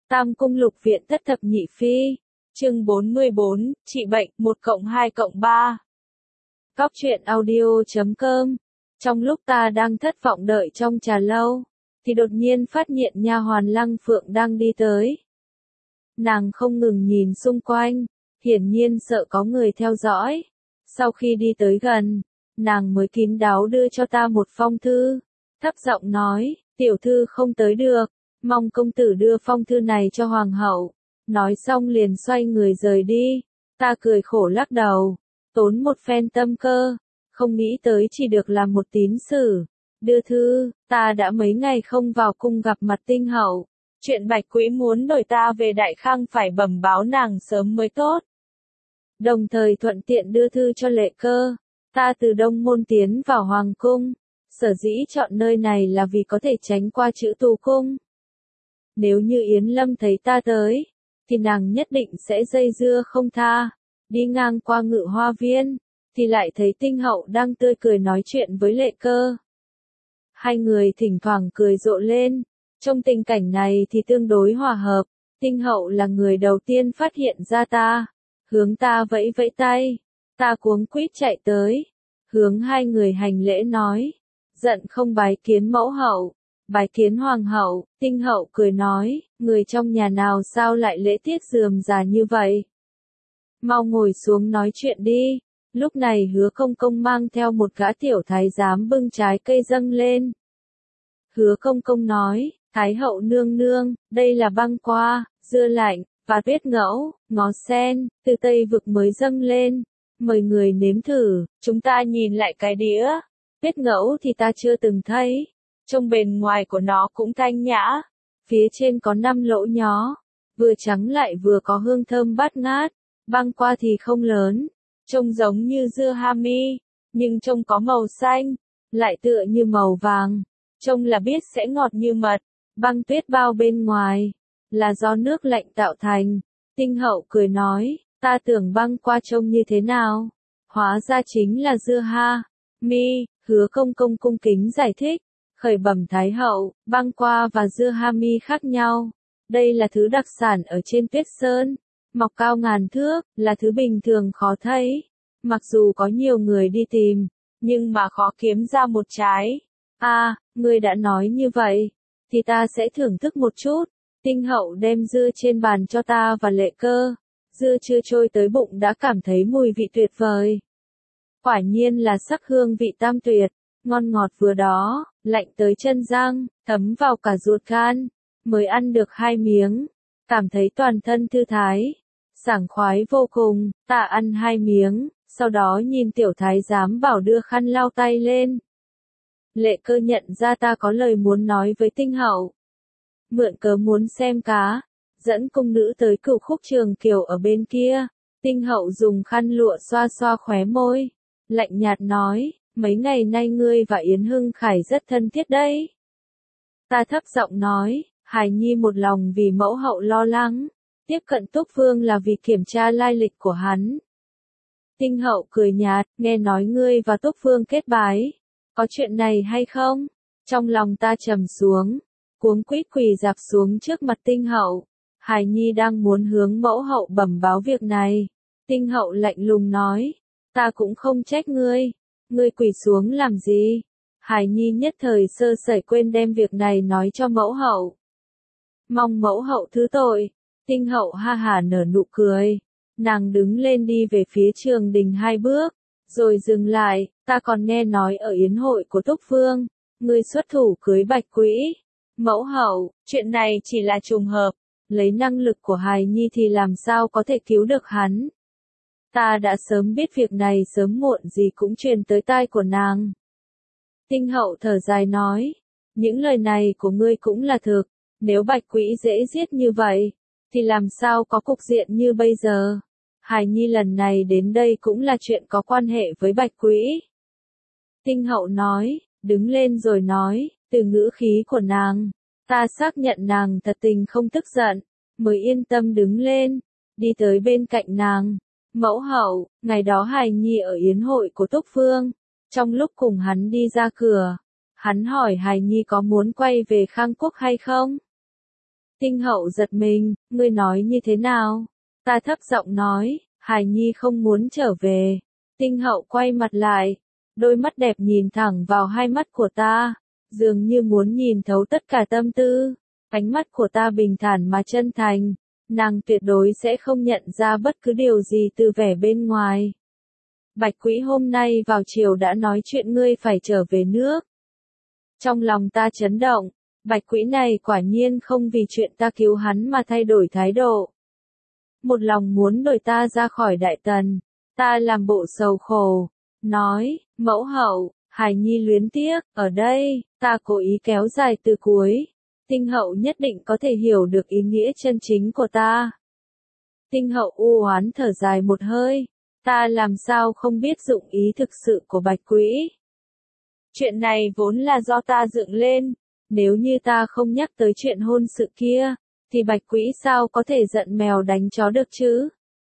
Tam Cung Lục Viện Thất Thập Nhị Phi, chương 44, trị bệnh, 1+2+3. Cóc truyện audio.com. Trong lúc ta đang thất vọng đợi trong trà lâu, thì đột nhiên phát hiện nha hoàn Lăng Phượng đang đi tới. Nàng không ngừng nhìn xung quanh, hiển nhiên sợ có người theo dõi. Sau khi đi tới gần, nàng mới kín đáo đưa cho ta một phong thư, thấp giọng nói, tiểu thư không tới được, mong công tử đưa phong thư này cho hoàng hậu. Nói xong liền xoay người rời đi. Ta cười khổ lắc đầu, tốn một phen tâm cơ, không nghĩ tới chỉ được làm một tín sử. Đưa thư, ta đã mấy ngày không vào cung gặp mặt tinh hậu. Chuyện Bạch Quỹ muốn đổi ta về Đại Khang phải bẩm báo nàng sớm mới tốt. Đồng thời thuận tiện đưa thư cho Lệ Cơ. Ta từ Đông Môn tiến vào Hoàng cung, sở dĩ chọn nơi này là vì có thể tránh qua chữ tù cung. Nếu như Yến Lâm thấy ta tới, thì nàng nhất định sẽ dây dưa không tha. Đi ngang qua Ngự Hoa Viên, thì lại thấy Tinh Hậu đang tươi cười nói chuyện với Lệ Cơ. Hai người thỉnh thoảng cười rộ lên. Trong tình cảnh này thì tương đối hòa hợp. Tinh Hậu là người đầu tiên phát hiện ra ta, hướng ta vẫy vẫy tay. Ta cuống quýt chạy tới, hướng hai người hành lễ nói, giận không bái kiến mẫu hậu, bái kiến hoàng hậu. Tinh Hậu cười nói, người trong nhà nào sao lại lễ tiết rườm rà như vậy? Mau ngồi xuống nói chuyện đi. Lúc này Hứa Công Công mang theo một gã tiểu thái giám bưng trái cây dâng lên. Hứa Công Công nói, Thái hậu nương nương, đây là băng qua, dưa lạnh, và biết ngẫu, ngó sen, từ Tây Vực mới dâng lên. Mời người nếm thử. Chúng ta nhìn lại cái đĩa. Biết ngẫu thì ta chưa từng thấy. Trông bề ngoài của nó cũng thanh nhã. Phía trên có 5 lỗ nhó. Vừa trắng lại vừa có hương thơm bát ngát. Băng qua thì không lớn. Trông giống như dưa hami. Nhưng trông có màu xanh. Lại tựa như màu vàng. Trông là biết sẽ ngọt như mật. Băng tuyết bao bên ngoài. Là do nước lạnh tạo thành. Tinh Hậu cười nói. Ta tưởng băng qua trông như thế nào? Hóa ra chính là dưa ha. Mi. Hứa Công Công cung kính giải thích. Khởi bẩm Thái hậu, băng qua và dưa ha mi khác nhau. Đây là thứ đặc sản ở trên Tuyết Sơn. Mọc cao ngàn thước, là thứ bình thường khó thấy. Mặc dù có nhiều người đi tìm, nhưng mà khó kiếm ra một trái. Ngươi đã nói như vậy, thì ta sẽ thưởng thức một chút. Tinh Hậu đem dưa trên bàn cho ta và Lệ Cơ. Dưa chưa trôi tới bụng đã cảm thấy mùi vị tuyệt vời. Quả nhiên là sắc hương vị tam tuyệt, ngon ngọt vừa đó, lạnh tới chân răng, thấm vào cả ruột gan. Mới ăn được 2 miếng, cảm thấy toàn thân thư thái, sảng khoái vô cùng. Ta ăn 2 miếng, sau đó nhìn tiểu thái giám bảo đưa khăn lau tay lên. Lệ Cơ nhận ra ta có lời muốn nói với Tinh Hậu. Mượn cớ muốn xem cá, dẫn cung nữ tới Cửu Khúc Trường Kiều ở bên kia. Tinh Hậu dùng khăn lụa xoa xoa khóe môi, lạnh nhạt nói, mấy ngày nay ngươi và Yến Hưng Khải rất thân thiết đấy. Ta thấp giọng nói, Hải Nhi một lòng vì mẫu hậu lo lắng, tiếp cận Túc Vương là vì kiểm tra lai lịch của hắn. Tinh Hậu cười nhạt, nghe nói ngươi và Túc Vương kết bái, có chuyện này hay không? Trong lòng ta trầm xuống, cuống quýt quỳ dạp xuống trước mặt Tinh Hậu. Hải Nhi đang muốn hướng mẫu hậu bẩm báo việc này. Tinh Hậu lạnh lùng nói, ta cũng không trách ngươi. Ngươi quỳ xuống làm gì? Hải Nhi nhất thời sơ sẩy quên đem việc này nói cho mẫu hậu. Mong mẫu hậu thứ tội. Tinh Hậu ha hả nở nụ cười. Nàng đứng lên đi về phía Trường Đình 2 bước, rồi dừng lại. Ta còn nghe nói ở yến hội của Túc Vương, ngươi xuất thủ cưới Bạch Quỹ. Mẫu hậu, chuyện này chỉ là trùng hợp. Lấy năng lực của Hài Nhi thì làm sao có thể cứu được hắn. Ta đã sớm biết việc này, sớm muộn gì cũng truyền tới tai của nàng. Tinh Hậu thở dài nói, những lời này của ngươi cũng là thực. Nếu Bạch Quỹ dễ giết như vậy, thì làm sao có cục diện như bây giờ. Hài Nhi lần này đến đây cũng là chuyện có quan hệ với Bạch Quỹ. Tinh Hậu nói, đứng lên rồi nói, từ ngữ khí của nàng, ta xác nhận nàng thật tình không tức giận, mới yên tâm đứng lên, đi tới bên cạnh nàng. Mẫu hậu, ngày đó Hài Nhi ở yến hội của Túc Vương, trong lúc cùng hắn đi ra cửa, hắn hỏi Hài Nhi có muốn quay về Khang Quốc hay không? Tinh hậu giật mình, ngươi nói như thế nào? Ta thấp giọng nói, Hải Nhi không muốn trở về. Tinh hậu quay mặt lại, đôi mắt đẹp nhìn thẳng vào hai mắt của ta, dường như muốn nhìn thấu tất cả tâm tư. Ánh mắt của ta bình thản mà chân thành, nàng tuyệt đối sẽ không nhận ra bất cứ điều gì từ vẻ bên ngoài. Bạch Quỹ hôm nay vào chiều đã nói chuyện ngươi phải trở về nước. Trong lòng ta chấn động, Bạch Quỹ này quả nhiên không vì chuyện ta cứu hắn mà thay đổi thái độ. Một lòng muốn đuổi ta ra khỏi Đại Tần, ta làm bộ sầu khổ, nói, mẫu hậu, Hải Nhi luyến tiếc, ở đây, ta cố ý kéo dài từ cuối. Tinh hậu nhất định có thể hiểu được ý nghĩa chân chính của ta. Tinh hậu u oán thở dài một hơi, ta làm sao không biết dụng ý thực sự của Bạch Quỹ. Chuyện này vốn là do ta dựng lên, nếu như ta không nhắc tới chuyện hôn sự kia, thì Bạch Quỹ sao có thể giận mèo đánh chó được chứ?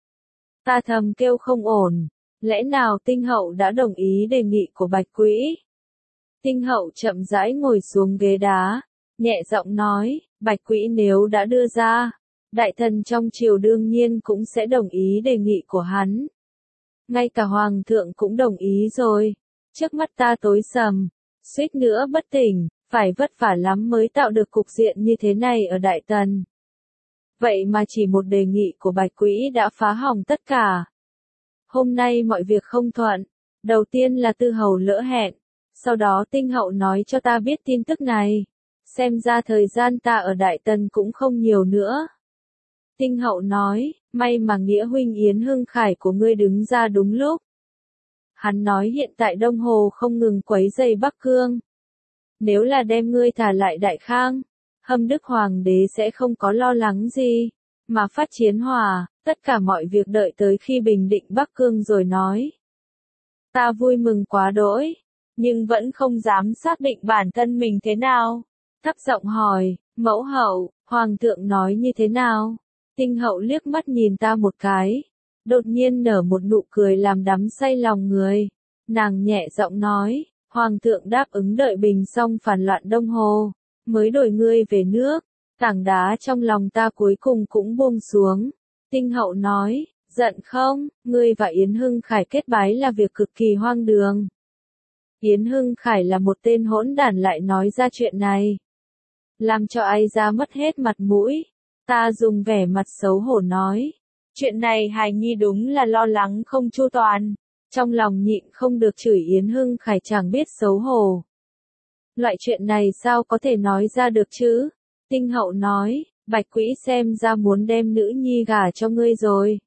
Ta thầm kêu không ổn, lẽ nào Tinh hậu đã đồng ý đề nghị của Bạch Quỹ? Tinh hậu chậm rãi ngồi xuống ghế đá, nhẹ giọng nói, Bạch Quỹ nếu đã đưa ra, đại thần trong triều đương nhiên cũng sẽ đồng ý đề nghị của hắn. Ngay cả hoàng thượng cũng đồng ý rồi. Trước mắt ta tối sầm, suýt nữa bất tỉnh, phải vất vả lắm mới tạo được cục diện như thế này ở Đại Tần. Vậy mà chỉ một đề nghị của Bạch Quỹ đã phá hỏng tất cả. Hôm nay mọi việc không thuận, đầu tiên là Tư hầu lỡ hẹn, sau đó Tinh hậu nói cho ta biết tin tức này. Xem ra thời gian ta ở Đại Tần cũng không nhiều nữa. Tinh hậu nói, may mà Nghĩa huynh Yến Hưng Khải của ngươi đứng ra đúng lúc. Hắn nói hiện tại Đông Hồ không ngừng quấy rầy Bắc Cương. Nếu là đem ngươi thả lại Đại Khang, Hâm Đức Hoàng đế sẽ không có lo lắng gì, mà phát chiến hòa, tất cả mọi việc đợi tới khi bình định Bắc Cương rồi nói. Ta vui mừng quá đỗi, nhưng vẫn không dám xác định bản thân mình thế nào. Thấp giọng hỏi, mẫu hậu, Hoàng thượng nói như thế nào? Tinh hậu liếc mắt nhìn ta một cái, đột nhiên nở một nụ cười làm đắm say lòng người. Nàng nhẹ giọng nói, Hoàng thượng đáp ứng đợi bình xong phản loạn Đông Hồ, mới đổi ngươi về nước. Tảng đá trong lòng ta cuối cùng cũng buông xuống. Tinh hậu nói, giận không, ngươi và Yến Hưng Khải kết bái là việc cực kỳ hoang đường. Yến Hưng Khải là một tên hỗn đản lại nói ra chuyện này, làm cho ai ra mất hết mặt mũi. Ta dùng vẻ mặt xấu hổ nói, chuyện này Hải Nhi đúng là lo lắng không chu toàn. Trong lòng nhịn không được chửi Yến Hưng Khải chẳng biết xấu hổ. Loại chuyện này sao có thể nói ra được chứ? Tinh hậu nói, Bạch Quỹ xem ra muốn đem nữ nhi gả cho ngươi rồi.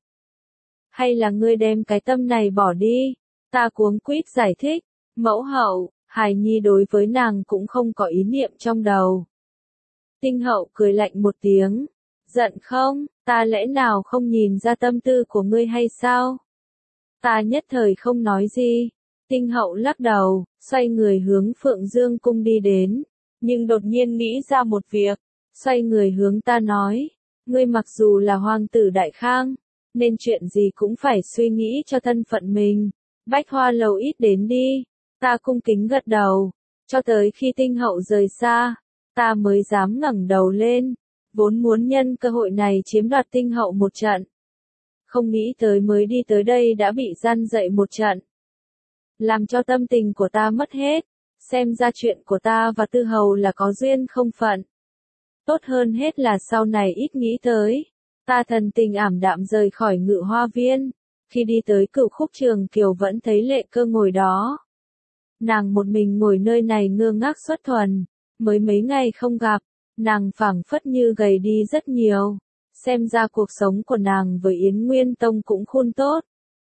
Hay là ngươi đem cái tâm này bỏ đi? Ta cuống quýt giải thích, mẫu hậu, Hải Nhi đối với nàng cũng không có ý niệm trong đầu. Tinh hậu cười lạnh một tiếng, giận không, ta lẽ nào không nhìn ra tâm tư của ngươi hay sao? Ta nhất thời không nói gì. Tinh hậu lắc đầu, xoay người hướng Phượng Dương cung đi đến, nhưng đột nhiên nghĩ ra một việc, xoay người hướng ta nói, ngươi mặc dù là hoàng tử Đại Khang, nên chuyện gì cũng phải suy nghĩ cho thân phận mình. Bách Hoa Lầu ít đến đi. Ta cung kính gật đầu, cho tới khi Tinh hậu rời xa, ta mới dám ngẩng đầu lên, vốn muốn nhân cơ hội này chiếm đoạt Tinh hậu một trận. Không nghĩ tới mới đi tới đây đã bị gian dậy một trận, làm cho tâm tình của ta mất hết. Xem ra chuyện của ta và Tư hầu là có duyên không phận. Tốt hơn hết là sau này ít nghĩ tới. Ta thần tình ảm đạm rời khỏi Ngự Hoa Viên. Khi đi tới Cửu Khúc Trường Kiều vẫn thấy Lệ Cơ ngồi đó. Nàng một mình ngồi nơi này ngơ ngác xuất thuần. Mới mấy ngày không gặp, nàng phảng phất như gầy đi rất nhiều. Xem ra cuộc sống của nàng với Yến Nguyên Tông cũng khôn tốt.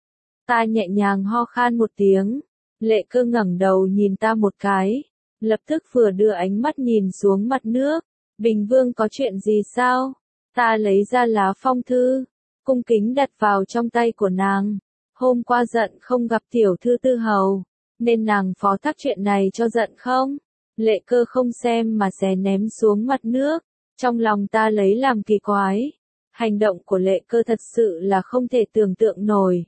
Ta nhẹ nhàng ho khan một tiếng. Lệ Cơ ngẩng đầu nhìn ta một cái, lập tức vừa đưa ánh mắt nhìn xuống mặt nước. Bình Vương có chuyện gì sao? Ta lấy ra lá phong thư, cung kính đặt vào trong tay của nàng. Hôm qua giận không gặp tiểu thư Tư hầu, nên nàng phó thác chuyện này cho giận không? Lệ Cơ không xem mà xé ném xuống mặt nước. Trong lòng ta lấy làm kỳ quái. Hành động của Lệ Cơ thật sự là không thể tưởng tượng nổi.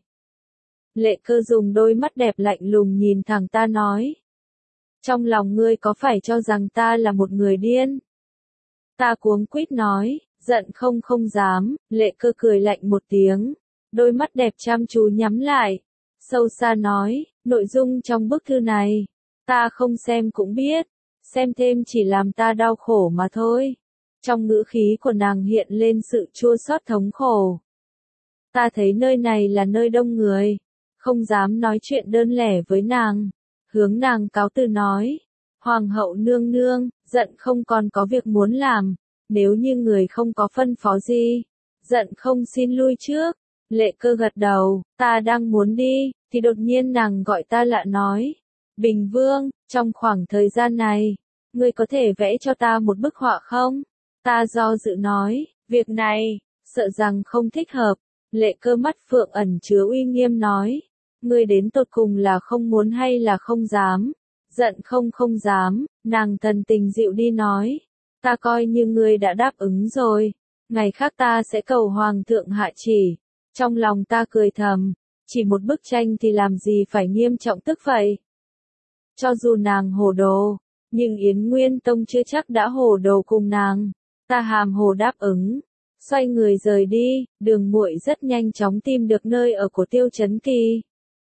Lệ Cơ dùng đôi mắt đẹp lạnh lùng nhìn thẳng ta nói. Trong lòng ngươi có phải cho rằng ta là một người điên? Ta cuống quýt nói, giận không không dám, Lệ Cơ cười lạnh một tiếng, đôi mắt đẹp chăm chú nhắm lại, sâu xa nói, nội dung trong bức thư này, ta không xem cũng biết, xem thêm chỉ làm ta đau khổ mà thôi. Trong ngữ khí của nàng hiện lên sự chua xót thống khổ. Ta thấy nơi này là nơi đông người, không dám nói chuyện đơn lẻ với nàng, hướng nàng cáo từ nói, Hoàng hậu nương nương, giận không còn có việc muốn làm, nếu như người không có phân phó gì, giận không xin lui trước. Lệ Cơ gật đầu, ta đang muốn đi, thì đột nhiên nàng gọi ta lạ nói, Bình Vương, trong khoảng thời gian này, ngươi có thể vẽ cho ta một bức họa không? Ta do dự nói, việc này, sợ rằng không thích hợp. Lệ Cơ mắt phượng ẩn chứa uy nghiêm nói, ngươi đến tột cùng là không muốn hay là không dám? Giận không không dám, nàng thần tình dịu đi nói, ta coi như ngươi đã đáp ứng rồi, ngày khác ta sẽ cầu hoàng thượng hạ chỉ. Trong lòng ta cười thầm, chỉ một bức tranh thì làm gì phải nghiêm trọng tức vậy? Cho dù nàng hồ đồ, nhưng Yến Nguyên Tông chưa chắc đã hồ đồ cùng nàng. Ta hàm hồ đáp ứng, xoay người rời đi. Đường Muội rất nhanh chóng tìm được nơi ở của Tiêu Chấn Kỳ.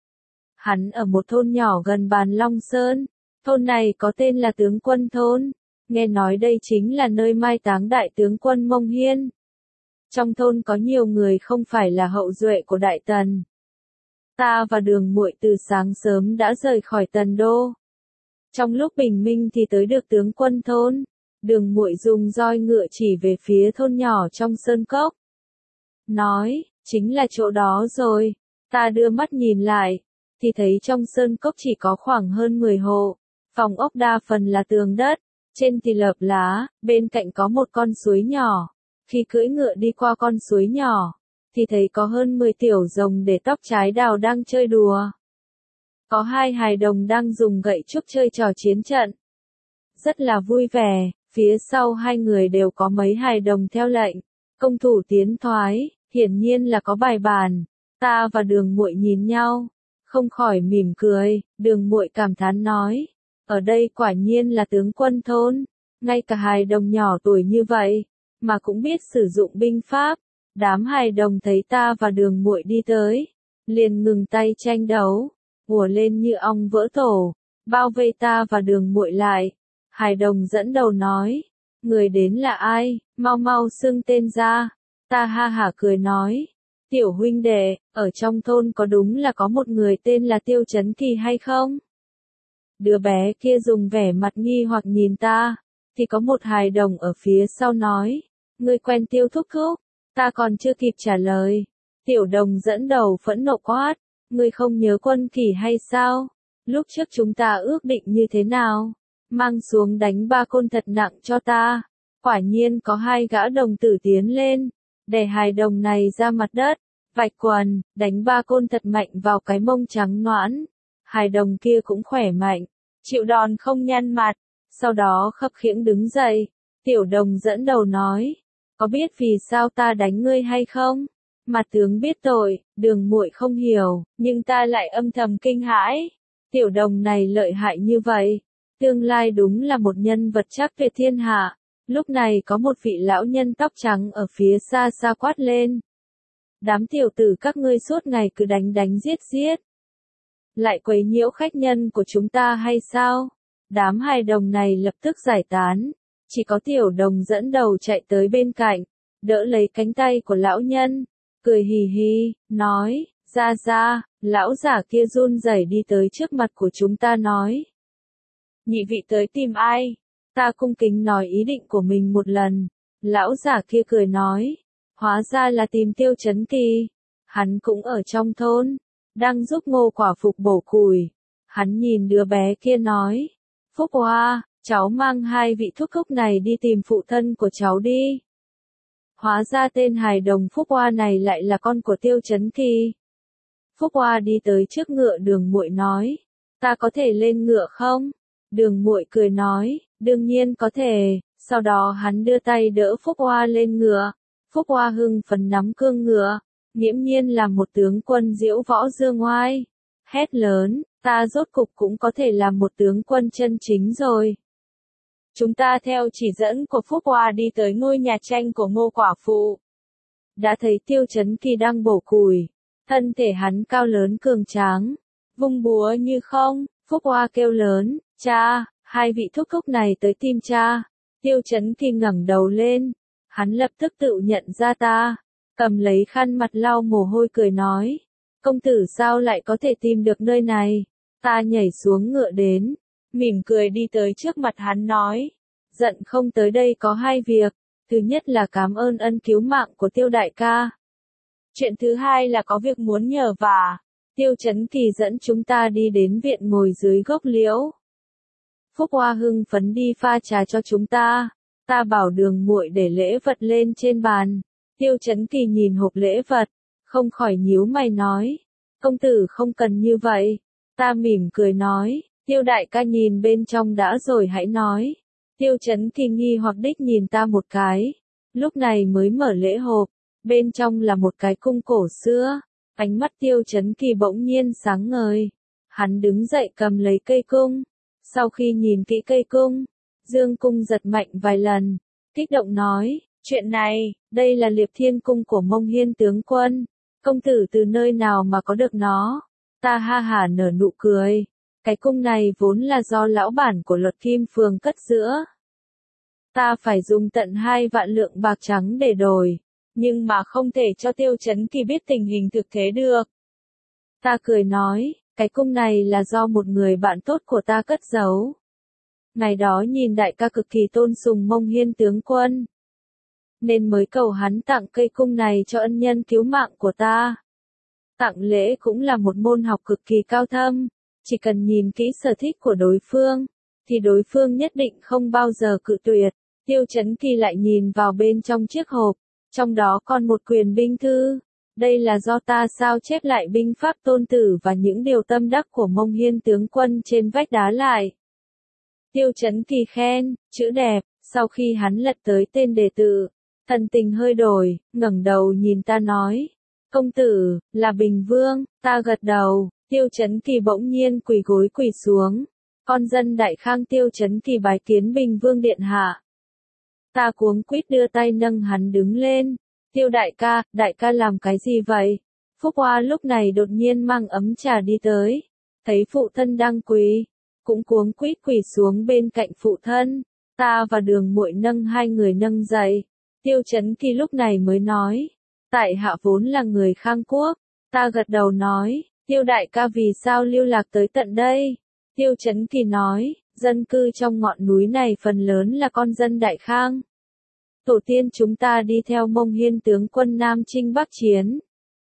Hắn ở một thôn nhỏ gần Bàn Long Sơn, thôn này có tên là Tướng Quân Thôn, nghe nói đây chính là nơi mai táng đại tướng quân Mông Hiên. Trong thôn có nhiều người không phải là hậu duệ của Đại Tần. Ta và Đường Muội từ sáng sớm đã rời khỏi Tần Đô. Trong lúc bình minh thì tới được Tướng Quân Thôn. Đường Muội dùng roi ngựa chỉ về phía thôn nhỏ trong sơn cốc. Nói, chính là chỗ đó rồi. Ta đưa mắt nhìn lại, thì thấy trong sơn cốc chỉ có khoảng hơn 10 hộ. Phòng ốc đa phần là tường đất, trên thì lợp lá, bên cạnh có một con suối nhỏ. Khi cưỡi ngựa đi qua con suối nhỏ, thì thấy có hơn 10 tiểu rồng để tóc trái đào đang chơi đùa. Có 2 hài đồng đang dùng gậy trúc chơi trò chiến trận. Rất là vui vẻ, phía sau 2 người đều có mấy hài đồng theo lệnh. Công thủ tiến thoái, hiển nhiên là có bài bản. Ta và Đường Muội nhìn nhau, không khỏi mỉm cười. Đường Muội cảm thán nói, ở đây quả nhiên là Tướng Quân Thôn, ngay cả hài đồng nhỏ tuổi như vậy mà cũng biết sử dụng binh pháp. Đám hài đồng thấy ta và Đường Muội đi tới, liền ngừng tay tranh đấu, ùa lên như ong vỡ tổ, bao vây ta và Đường Muội lại. Hài đồng dẫn đầu nói, người đến là ai, mau mau xưng tên ra. Ta ha hả cười nói, tiểu huynh đệ, ở trong thôn có đúng là có một người tên là Tiêu Chấn Kỳ hay không? Đứa bé kia dùng vẻ mặt nghi hoặc nhìn ta, thì có một hài đồng ở phía sau nói, ngươi quen Tiêu thúc thúc? Ta còn chưa kịp trả lời, tiểu đồng dẫn đầu phẫn nộ quát, ngươi không nhớ Quân Kỳ hay sao? Lúc trước chúng ta ước định như thế nào? Mang xuống đánh 3 côn thật nặng cho ta. Quả nhiên có 2 gã đồng tử tiến lên, đè hài đồng này ra mặt đất, vạch quần, đánh 3 côn thật mạnh vào cái mông trắng nõn. Hài đồng kia cũng khỏe mạnh, chịu đòn không nhăn mặt, sau đó khập khiễng đứng dậy. Tiểu đồng dẫn đầu nói, có biết vì sao ta đánh ngươi hay không? Mặt tướng biết tội. Đường Muội không hiểu, nhưng ta lại âm thầm kinh hãi. Tiểu đồng này lợi hại như vậy, tương lai đúng là một nhân vật chắc về thiên hạ. Lúc này có một vị lão nhân tóc trắng ở phía xa xa quát lên. Đám tiểu tử các ngươi suốt ngày cứ đánh đánh giết giết, lại quấy nhiễu khách nhân của chúng ta hay sao? Đám hài đồng này lập tức giải tán, chỉ có tiểu đồng dẫn đầu chạy tới bên cạnh, đỡ lấy cánh tay của lão nhân, cười hì hì, nói, ra ra. Lão giả kia run rẩy đi tới trước mặt của chúng ta nói, nhị vị tới tìm ai? Ta cung kính nói ý định của mình một lần. Lão giả kia cười nói, hóa ra là tìm Tiêu Chấn Kỳ. Hắn cũng ở trong thôn, đang giúp Ngô quả phục bổ củi. Hắn nhìn đứa bé kia nói, Phúc Hoa, cháu mang 2 vị thúc thúc này đi tìm phụ thân của cháu đi. Hóa ra tên hài đồng Phúc Hoa này lại là con của Tiêu Chấn Kỳ. Phúc Hoa đi tới trước ngựa. Đường Muội nói, ta có thể lên ngựa không? Đường Muội cười nói, đương nhiên có thể. Sau đó hắn đưa tay đỡ Phúc Hoa lên ngựa. Phúc Hoa hưng phấn nắm cương ngựa, nghiễm nhiên là một tướng quân diễu võ dương oai. Hét lớn, ta rốt cục cũng có thể làm một tướng quân chân chính rồi. Chúng ta theo chỉ dẫn của Phúc Hoa đi tới ngôi nhà tranh của Ngô quả phụ. Đã thấy Tiêu Chấn Kỳ đang bổ củi. Thân thể hắn cao lớn cường tráng, vung búa như không. Phúc Hoa kêu lớn, cha, hai vị thúc thúc này tới tìm cha. Tiêu Chấn Kỳ ngẩng đầu lên, hắn lập tức tự nhận ra ta, cầm lấy khăn mặt lau mồ hôi cười nói, công tử sao lại có thể tìm được nơi này? Ta nhảy xuống ngựa đến, mỉm cười đi tới trước mặt hắn nói, giận không tới đây có hai việc, thứ nhất là cảm ơn ân cứu mạng của Tiêu đại ca. Chuyện thứ hai là có việc muốn nhờ vả. Tiêu Chấn Kỳ dẫn chúng ta đi đến viện ngồi dưới gốc liễu. Phúc Hoa hưng phấn đi pha trà cho chúng ta. Ta bảo Đường muội để lễ vật lên trên bàn. Tiêu Chấn Kỳ nhìn hộp lễ vật, không khỏi nhíu mày nói, công tử không cần như vậy. Ta mỉm cười nói, Tiêu đại ca nhìn bên trong đã rồi hãy nói. Tiêu Chấn Kỳ nghi hoặc đích nhìn ta một cái, lúc này mới mở lễ hộp, bên trong là một cái cung cổ xưa. Ánh mắt Tiêu Chấn Kỳ bỗng nhiên sáng ngời. Hắn đứng dậy cầm lấy cây cung. Sau khi nhìn kỹ cây cung, dương cung giật mạnh vài lần, kích động nói, chuyện này, đây là Liệp Thiên Cung của Mông Hiên tướng quân. Công tử từ nơi nào mà có được nó? Ta ha hả nở nụ cười. Cái cung này vốn là do lão bản của Luật Kim Phường cất giữ. Ta phải dùng tận 2 vạn lượng bạc trắng để đổi. Nhưng mà không thể cho Tiêu Chấn Kỳ biết tình hình thực thế được. Ta cười nói, cái cung này là do một người bạn tốt của ta cất giấu. Ngày đó nhìn đại ca cực kỳ tôn sùng Mông Hiên tướng quân, nên mới cầu hắn tặng cây cung này cho ân nhân cứu mạng của ta. Tặng lễ cũng là một môn học cực kỳ cao thâm, chỉ cần nhìn kỹ sở thích của đối phương, thì đối phương nhất định không bao giờ cự tuyệt. Tiêu Chấn Kỳ lại nhìn vào bên trong chiếc hộp. Trong đó còn một quyền binh thư, đây là do ta sao chép lại binh pháp Tôn Tử và những điều tâm đắc của Mông Hiên tướng quân trên vách đá lại. Tiêu Chấn Kỳ khen, chữ đẹp, sau khi hắn lật tới tên đề tự, thần tình hơi đổi, ngẩng đầu nhìn ta nói, công tử, là Bình Vương. Ta gật đầu, Tiêu Chấn Kỳ bỗng nhiên quỳ gối quỳ xuống, con dân Đại Khang Tiêu Chấn Kỳ bái kiến Bình Vương điện hạ. Ta cuống quýt đưa tay nâng hắn đứng lên. Tiêu đại ca làm cái gì vậy? Phúc Hoa lúc này đột nhiên mang ấm trà đi tới. Thấy phụ thân đang quỳ, cũng cuống quýt quỳ xuống bên cạnh phụ thân. Ta và Đường muội nâng hai người nâng dậy. Tiêu Chấn Kỳ lúc này mới nói, tại hạ vốn là người Khang Quốc. Ta gật đầu nói, Tiêu đại ca vì sao lưu lạc tới tận đây? Tiêu Chấn Kỳ nói, dân cư trong ngọn núi này phần lớn là con dân Đại Khang. Tổ tiên chúng ta đi theo Mông Hiên tướng quân Nam Chinh Bắc Chiến,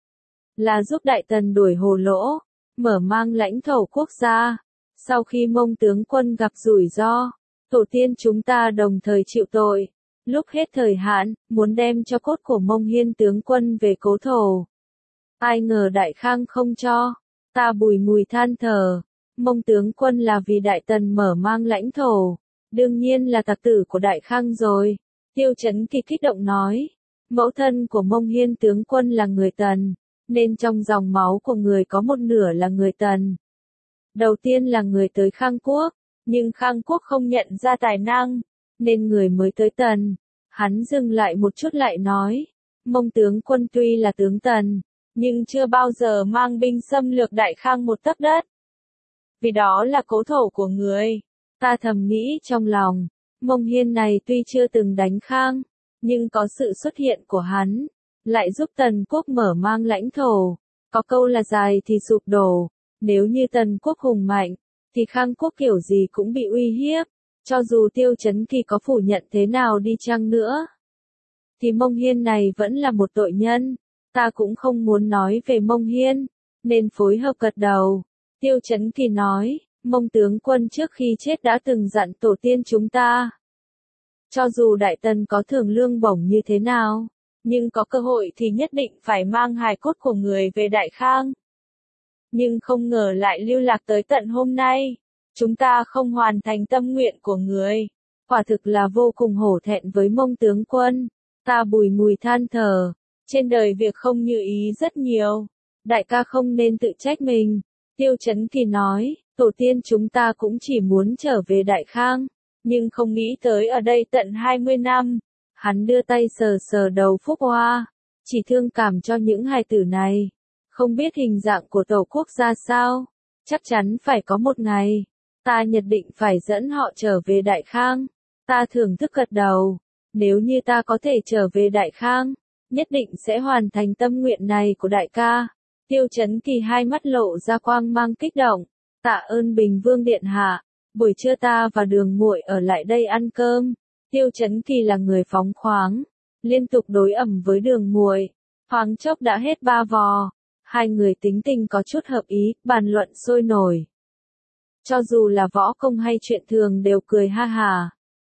là giúp Đại Tần đuổi Hồ Lỗ, mở mang lãnh thổ quốc gia. Sau khi Mông tướng quân gặp rủi ro, tổ tiên chúng ta đồng thời chịu tội. Lúc hết thời hạn, muốn đem cho cốt của Mông Hiên tướng quân về cố thổ. Ai ngờ Đại Khang không cho. Ta bùi ngùi than thở. Mông tướng quân là vì Đại Tần mở mang lãnh thổ, đương nhiên là tặc tử của Đại Khang rồi. Tiêu Chấn Kỳ kích động nói, mẫu thân của Mông Hiên tướng quân là người Tần, nên trong dòng máu của người có một nửa là người Tần. Đầu tiên là người tới Khang Quốc, nhưng Khang Quốc không nhận ra tài năng, nên người mới tới Tần. Hắn dừng lại một chút lại nói, Mông tướng quân tuy là tướng Tần, nhưng chưa bao giờ mang binh xâm lược Đại Khang một tấc đất. Vì đó là cố thổ của người. Ta thầm nghĩ trong lòng, Mông Hiên này tuy chưa từng đánh Khang, nhưng có sự xuất hiện của hắn, lại giúp Tần quốc mở mang lãnh thổ. Có câu là dài thì sụp đổ, nếu như Tần quốc hùng mạnh, thì Khang quốc kiểu gì cũng bị uy hiếp. Cho dù Tiêu Chấn Kỳ có phủ nhận thế nào đi chăng nữa, thì Mông Hiên này vẫn là một tội nhân. Ta cũng không muốn nói về Mông Hiên, nên phối hợp gật đầu. Tiêu Chấn Kỳ nói, Mông tướng quân trước khi chết đã từng dặn tổ tiên chúng ta. Cho dù Đại Tần có thưởng lương bổng như thế nào, nhưng có cơ hội thì nhất định phải mang hài cốt của người về Đại Khang. Nhưng không ngờ lại lưu lạc tới tận hôm nay. Chúng ta không hoàn thành tâm nguyện của người. Quả thực là vô cùng hổ thẹn với Mông tướng quân. Ta bùi ngùi than thở. Trên đời việc không như ý rất nhiều. Đại ca không nên tự trách mình. Tiêu Chấn Kỳ nói, tổ tiên chúng ta cũng chỉ muốn trở về Đại Khang, nhưng không nghĩ tới ở đây tận 20 năm. Hắn đưa tay sờ sờ đầu Phúc Hoa, chỉ thương cảm cho những hài tử này. Không biết hình dạng của Tổ quốc ra sao, chắc chắn phải có một ngày, ta nhất định phải dẫn họ trở về Đại Khang. Ta thưởng thức gật đầu, nếu như ta có thể trở về Đại Khang, nhất định sẽ hoàn thành tâm nguyện này của đại ca. Tiêu Chấn Kỳ hai mắt lộ ra quang mang kích động, tạ ơn Bình Vương điện hạ, buổi trưa ta và Đường Muội ở lại đây ăn cơm. Tiêu Chấn Kỳ là người phóng khoáng, liên tục đối ẩm với Đường Muội, thoáng chốc đã hết 3 vò. Hai người tính tình có chút hợp ý, bàn luận sôi nổi. Cho dù là võ công hay chuyện thường đều cười ha hà.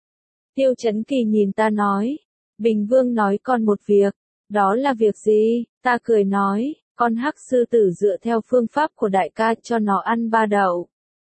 Tiêu Chấn Kỳ nhìn ta nói, Bình Vương nói còn một việc, đó là việc gì? Ta cười nói, con hắc sư tử dựa theo phương pháp của đại ca cho nó ăn 3 đậu.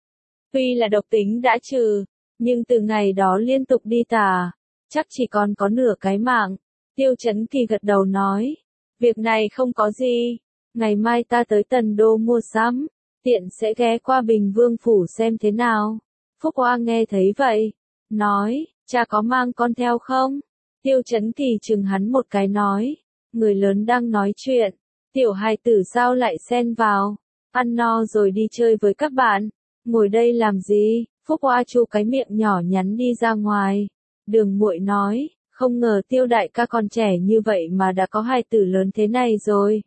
Tuy là độc tính đã trừ, nhưng từ ngày đó liên tục đi tà, chắc chỉ còn có nửa cái mạng. Tiêu Chấn Kỳ gật đầu nói, việc này không có gì, ngày mai ta tới Tần Đô mua sắm, tiện sẽ ghé qua Bình Vương phủ xem thế nào. Phúc Hoa nghe thấy vậy, nói, cha có mang con theo không? Tiêu Chấn Kỳ chừng hắn một cái nói, người lớn đang nói chuyện, tiểu hài tử sao lại xen vào, ăn no rồi đi chơi với các bạn, ngồi đây làm gì? Phúc Hoa chu cái miệng nhỏ nhắn đi ra ngoài. Đường Muội nói, không ngờ Tiêu đại ca còn trẻ như vậy mà đã có hài tử lớn thế này rồi.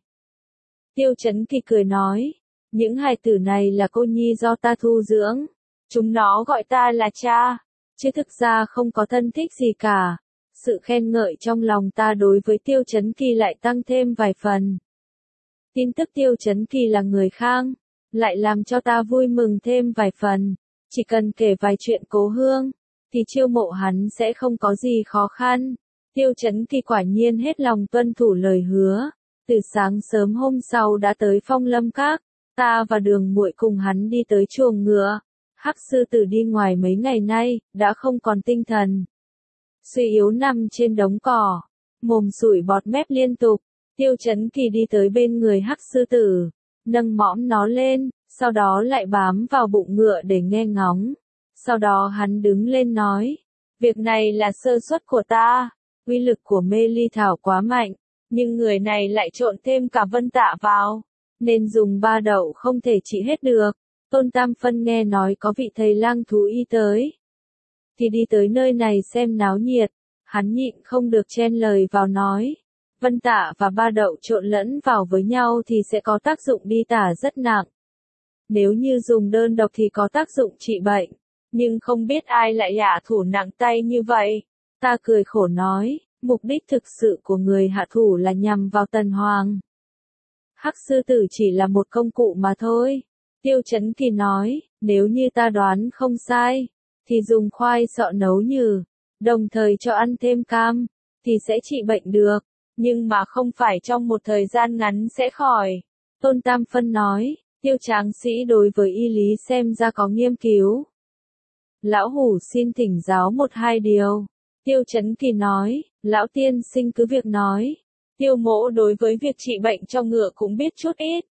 Tiêu Chấn Kỳ cười nói, những hài tử này là cô nhi do ta thu dưỡng, chúng nó gọi ta là cha, chứ thực ra không có thân thích gì cả. Sự khen ngợi trong lòng ta đối với Tiêu Chấn Kỳ lại tăng thêm vài phần. Tin tức Tiêu Chấn Kỳ là người Khang, lại làm cho ta vui mừng thêm vài phần. Chỉ cần kể vài chuyện cố hương, thì chiêu mộ hắn sẽ không có gì khó khăn. Tiêu Chấn Kỳ quả nhiên hết lòng tuân thủ lời hứa. Từ sáng sớm hôm sau đã tới Phong Lâm Các, ta và Đường Muội cùng hắn đi tới chuồng ngựa. Hắc sư tử đi ngoài mấy ngày nay, đã không còn tinh thần. Suy yếu nằm trên đống cỏ, mồm sủi bọt mép liên tục. Tiêu Chấn Kỳ đi tới bên người hắc sư tử, nâng mõm nó lên, sau đó lại bám vào bụng ngựa để nghe ngóng. Sau đó hắn đứng lên nói, việc này là sơ suất của ta, uy lực của mê ly thảo quá mạnh, nhưng người này lại trộn thêm cả Vân Tạ vào, nên dùng 3 đậu không thể trị hết được. Tôn Tam Phân nghe nói có vị thầy lang thú y tới, thì đi tới nơi này xem náo nhiệt, hắn nhịn không được chen lời vào nói, Vân Tạ và 3 đậu trộn lẫn vào với nhau thì sẽ có tác dụng đi tả rất nặng. Nếu như dùng đơn độc thì có tác dụng trị bệnh, nhưng không biết ai lại hạ thủ nặng tay như vậy. Ta cười khổ nói, mục đích thực sự của người hạ thủ là nhằm vào Tần Hoàng. Hắc sư tử chỉ là một công cụ mà thôi. Tiêu Chấn Kỳ nói, nếu như ta đoán không sai, thì dùng khoai sọ nấu nhừ, đồng thời cho ăn thêm cam, thì sẽ trị bệnh được, nhưng mà không phải trong một thời gian ngắn sẽ khỏi. Tôn Tam Phân nói, Tiêu tráng sĩ đối với y lý xem ra có nghiên cứu. Lão hủ xin thỉnh giáo 1-2 điều. Tiêu Chấn Kỳ nói, lão tiên sinh cứ việc nói. Tiêu mỗ đối với việc trị bệnh cho ngựa cũng biết chút ít.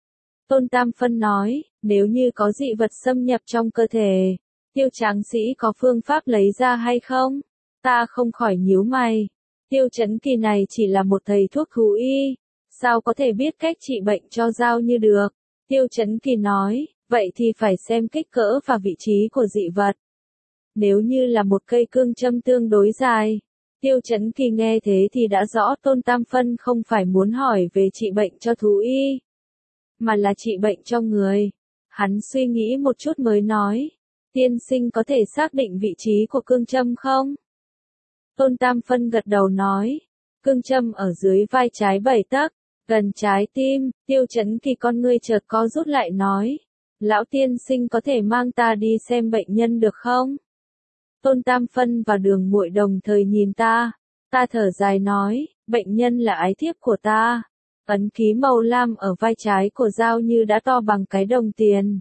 Tôn Tam Phân nói, nếu như có dị vật xâm nhập trong cơ thể, Tiêu tráng sĩ có phương pháp lấy ra hay không? Ta không khỏi nhíu mày. Tiêu Chấn Kỳ này chỉ là một thầy thuốc thú y, sao có thể biết cách trị bệnh cho dao như được? Tiêu Chấn Kỳ nói, vậy thì phải xem kích cỡ và vị trí của dị vật. Nếu như là một cây cương châm tương đối dài, Tiêu Chấn Kỳ nghe thế thì đã rõ Tôn Tam Phân không phải muốn hỏi về trị bệnh cho thú y, mà là trị bệnh cho người. Hắn suy nghĩ một chút mới nói, tiên sinh có thể xác định vị trí của cương châm không? Tôn Tam Phân gật đầu nói, cương châm ở dưới vai trái 7 tấc, gần trái tim. Tiêu Chấn Kỳ con ngươi chợt co rút lại nói, lão tiên sinh có thể mang ta đi xem bệnh nhân được không? Tôn Tam Phân và Đường Muội đồng thời nhìn ta thở dài nói, bệnh nhân là ái thiếp của ta. Ấn ký màu lam ở vai trái của dao như đã to bằng cái đồng tiền.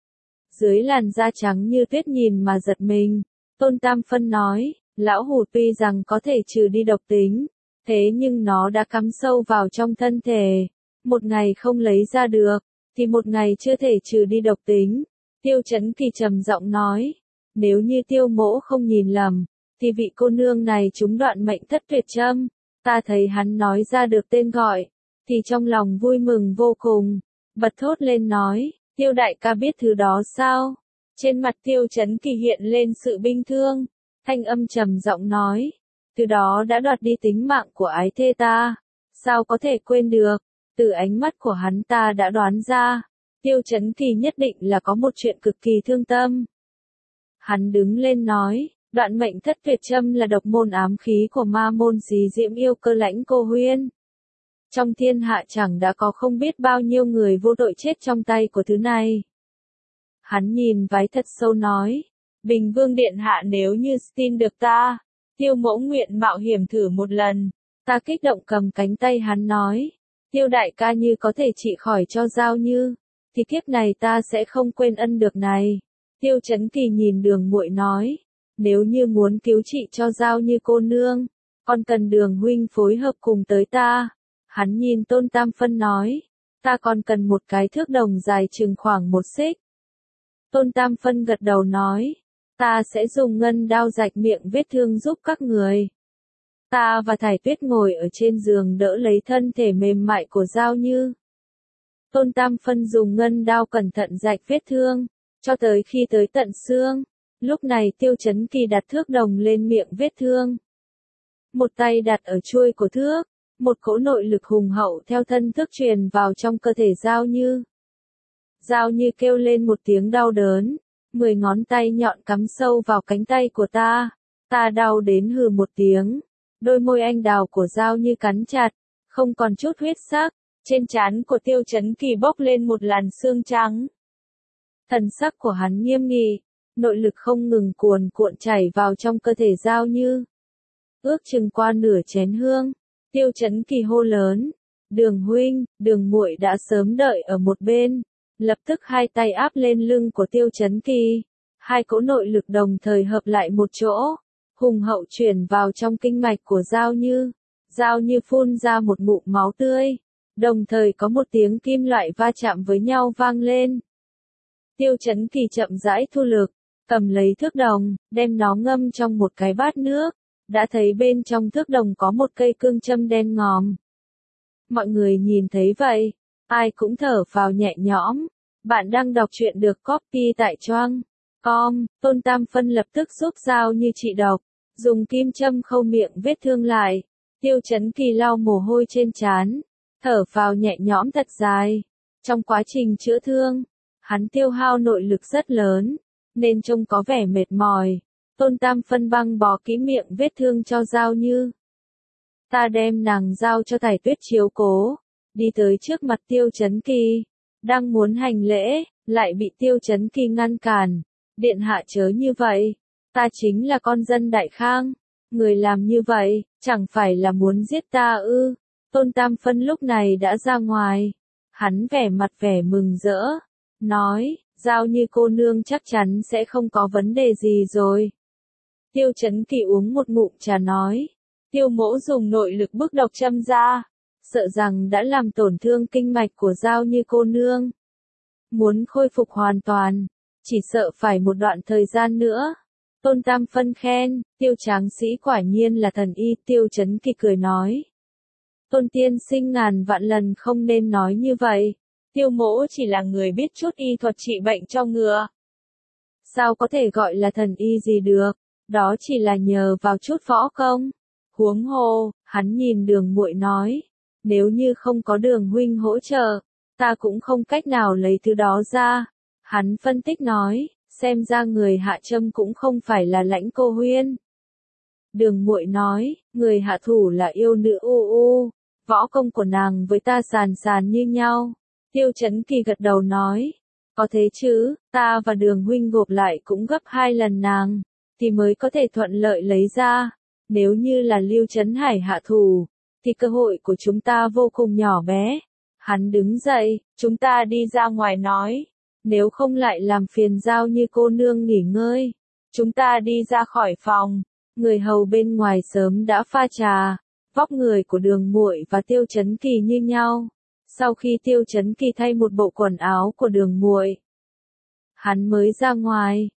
Dưới làn da trắng như tuyết nhìn mà giật mình. Tôn Tam Phân nói, lão hủ tuy rằng có thể trừ đi độc tính, thế nhưng nó đã cắm sâu vào trong thân thể. Một ngày không lấy ra được, thì một ngày chưa thể trừ đi độc tính. Tiêu Chấn Kỳ trầm giọng nói, nếu như Tiêu Mỗ không nhìn lầm, thì vị cô nương này trúng đoạn mệnh thất tuyệt châm. Ta thấy hắn nói ra được tên gọi, thì trong lòng vui mừng vô cùng, bật thốt lên nói, Tiêu đại ca biết thứ đó sao? Trên mặt Tiêu Chấn Kỳ hiện lên sự binh thương, thanh âm trầm giọng nói, từ đó đã đoạt đi tính mạng của ái thê ta, sao có thể quên được? Từ ánh mắt của hắn ta đã đoán ra, Tiêu Chấn Kỳ nhất định là có một chuyện cực kỳ thương tâm. Hắn đứng lên nói, đoạn mệnh thất tuyệt châm là độc môn ám khí của ma môn Xí Diễm yêu cơ Lãnh Cô Huyên. Trong thiên hạ chẳng đã có không biết bao nhiêu người vô tội chết trong tay của thứ này. Hắn nhìn váy thật sâu nói, Bình Vương Điện Hạ nếu như tin được ta, Tiêu Mỗ nguyện mạo hiểm thử một lần. Ta kích động cầm cánh tay hắn nói, Tiêu đại ca như có thể trị khỏi cho Giao Như, thì kiếp này ta sẽ không quên ân được này. Tiêu Chấn Kỳ nhìn Đường Muội nói, nếu như muốn cứu trị cho Giao Như cô nương, còn cần Đường huynh phối hợp cùng tới ta. Hắn nhìn Tôn Tam Phân nói, ta còn cần một cái thước đồng dài chừng khoảng 1 xích. Tôn Tam Phân gật đầu nói, ta sẽ dùng ngân đao rạch miệng vết thương giúp các người. Ta và Thải Tuyết ngồi ở trên giường đỡ lấy thân thể mềm mại của Giao Như. Tôn Tam Phân dùng ngân đao cẩn thận rạch vết thương, cho tới khi tới tận xương. Lúc này Tiêu Chấn Kỳ đặt thước đồng lên miệng vết thương. Một tay đặt ở chuôi của thước, một cỗ nội lực hùng hậu theo thân thước truyền vào trong cơ thể Giao Như. Giao Như kêu lên một tiếng đau đớn, 10 ngón tay nhọn cắm sâu vào cánh tay của ta. Ta đau đến hừ một tiếng, đôi môi anh đào của Giao Như cắn chặt, không còn chút huyết sắc, trên trán của Tiêu Chấn Kỳ bốc lên một làn sương trắng. Thần sắc của hắn nghiêm nghị, nội lực không ngừng cuồn cuộn chảy vào trong cơ thể Giao Như. Ước chừng qua nửa chén hương, Tiêu Chấn Kỳ hô lớn, Đường huynh, Đường muội đã sớm đợi ở một bên, lập tức hai tay áp lên lưng của Tiêu Chấn Kỳ, hai cỗ nội lực đồng thời hợp lại một chỗ, hùng hậu chuyển vào trong kinh mạch của Giao Như. Giao Như phun ra một ngụm máu tươi, đồng thời có một tiếng kim loại va chạm với nhau vang lên. Tiêu Chấn Kỳ chậm rãi thu lực, cầm lấy thước đồng, đem nó ngâm trong một cái bát nước, đã thấy bên trong thước đồng có một cây cương châm đen ngòm. Mọi người nhìn thấy vậy, ai cũng thở phào nhẹ nhõm. Bạn đang đọc truyện được copy tại Choang.com, Tôn Tam Phân lập tức giúp Giao Như trị độc, dùng kim châm khâu miệng vết thương lại. Tiêu Chấn Kỳ lau mồ hôi trên trán, thở phào nhẹ nhõm thật dài. Trong quá trình chữa thương, hắn tiêu hao nội lực rất lớn, nên trông có vẻ mệt mỏi. Tôn Tam Phân băng bó kỹ miệng vết thương cho Giao Như. Ta đem nàng giao cho Thải Tuyết chiếu cố, đi tới trước mặt Tiêu Chấn Kỳ, đang muốn hành lễ, lại bị Tiêu Chấn Kỳ ngăn cản. Điện hạ chớ như vậy, ta chính là con dân Đại Khang, người làm như vậy, chẳng phải là muốn giết ta ư? Tôn Tam Phân lúc này đã ra ngoài, hắn vẻ mặt vẻ mừng rỡ, nói, Giao Như cô nương chắc chắn sẽ không có vấn đề gì rồi. Tiêu Chấn Kỳ uống một ngụm trà nói, Tiêu mỗ dùng nội lực bức độc châm ra, sợ rằng đã làm tổn thương kinh mạch của Giao Như cô nương. Muốn khôi phục hoàn toàn, chỉ sợ phải một đoạn thời gian nữa. Tôn Tam Phân khen, Tiêu tráng sĩ quả nhiên là thần y. Tiêu Chấn Kỳ cười nói, Tôn tiên sinh ngàn vạn lần không nên nói như vậy. Tiêu mỗ chỉ là người biết chút y thuật trị bệnh cho ngựa. Sao có thể gọi là thần y gì được, đó chỉ là nhờ vào chút võ công. Huống hồ, hắn nhìn Đường muội nói, nếu như không có Đường huynh hỗ trợ, ta cũng không cách nào lấy thứ đó ra. Hắn phân tích nói, xem ra người hạ châm cũng không phải là Lãnh Cô Huyên. Đường muội nói, người hạ thủ là yêu nữ U, võ công của nàng với ta sàn sàn như nhau. Tiêu Chấn Kỳ gật đầu nói, có thế chứ, ta và Đường huynh gộp lại cũng gấp 2 lần nàng, thì mới có thể thuận lợi lấy ra. Nếu như là Lưu Chấn Hải hạ thủ, thì cơ hội của chúng ta vô cùng nhỏ bé. Hắn đứng dậy, chúng ta đi ra ngoài nói, nếu không lại làm phiền Giao Như cô nương nghỉ ngơi. Chúng ta đi ra khỏi phòng, người hầu bên ngoài sớm đã pha trà, vóc người của Đường muội và Tiêu Chấn Kỳ như nhau. Sau khi Tiêu Chấn Kỳ thay một bộ quần áo của Đường muội, hắn mới ra ngoài,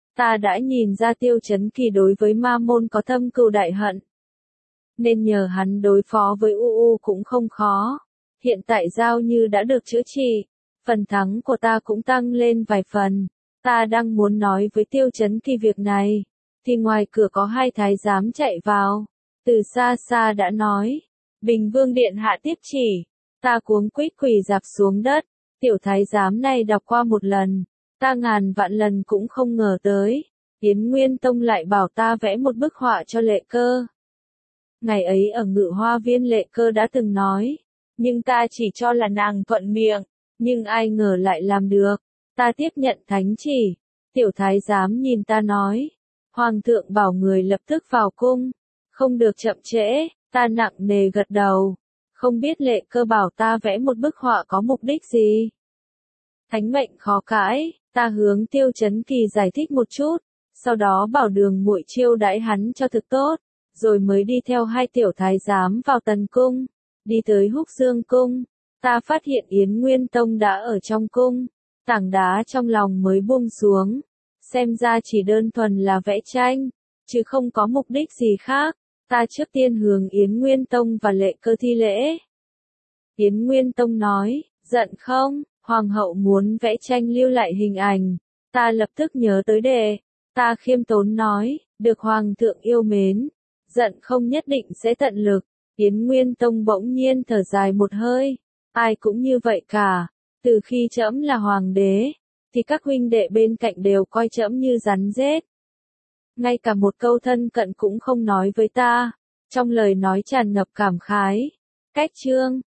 Ta đã nhìn ra Tiêu Chấn Kỳ đối với Ma Môn có thâm cừu đại hận, nên nhờ hắn đối phó với UU cũng không khó. Hiện tại Giao Như đã được chữa trị, phần thắng của ta cũng tăng lên vài phần. Ta đang muốn nói với Tiêu Chấn Kỳ việc này, thì ngoài cửa có hai thái giám chạy vào. Từ xa xa đã nói, Bình Vương điện hạ tiếp chỉ. Ta cuống quýt quỳ rạp xuống đất, tiểu thái giám này đọc qua một lần, ta ngàn vạn lần cũng không ngờ tới. Yến Nguyên Tông lại bảo ta vẽ một bức họa cho Lệ Cơ. Ngày ấy ở Ngự Hoa Viên Lệ Cơ đã từng nói, nhưng ta chỉ cho là nàng thuận miệng, nhưng ai ngờ lại làm được. Ta tiếp nhận thánh chỉ, tiểu thái giám nhìn ta nói, Hoàng thượng bảo người lập tức vào cung, không được chậm trễ. Ta nặng nề gật đầu, không biết Lệ Cơ bảo ta vẽ một bức họa có mục đích gì. Thánh mệnh khó cãi, ta hướng Tiêu Chấn Kỳ giải thích một chút, sau đó bảo Đường Muội chiêu đãi hắn cho thực tốt, rồi mới đi theo hai tiểu thái giám vào Tần cung, đi tới Húc Dương cung. Ta phát hiện Yến Nguyên Tông đã ở trong cung, tảng đá trong lòng mới buông xuống, xem ra chỉ đơn thuần là vẽ tranh, chứ không có mục đích gì khác. Ta trước tiên hướng Yến Nguyên Tông và Lệ Cơ thi lễ. Yến Nguyên Tông nói, giận không, Hoàng hậu muốn vẽ tranh lưu lại hình ảnh. Ta lập tức nhớ tới đề. Ta khiêm tốn nói, được Hoàng thượng yêu mến, giận không nhất định sẽ tận lực. Yến Nguyên Tông bỗng nhiên thở dài một hơi, ai cũng như vậy cả. Từ khi trẫm là hoàng đế, thì các huynh đệ bên cạnh đều coi trẫm như rắn rết. Ngay cả một câu thân cận cũng không nói với ta, trong lời nói tràn ngập cảm khái. Cách chương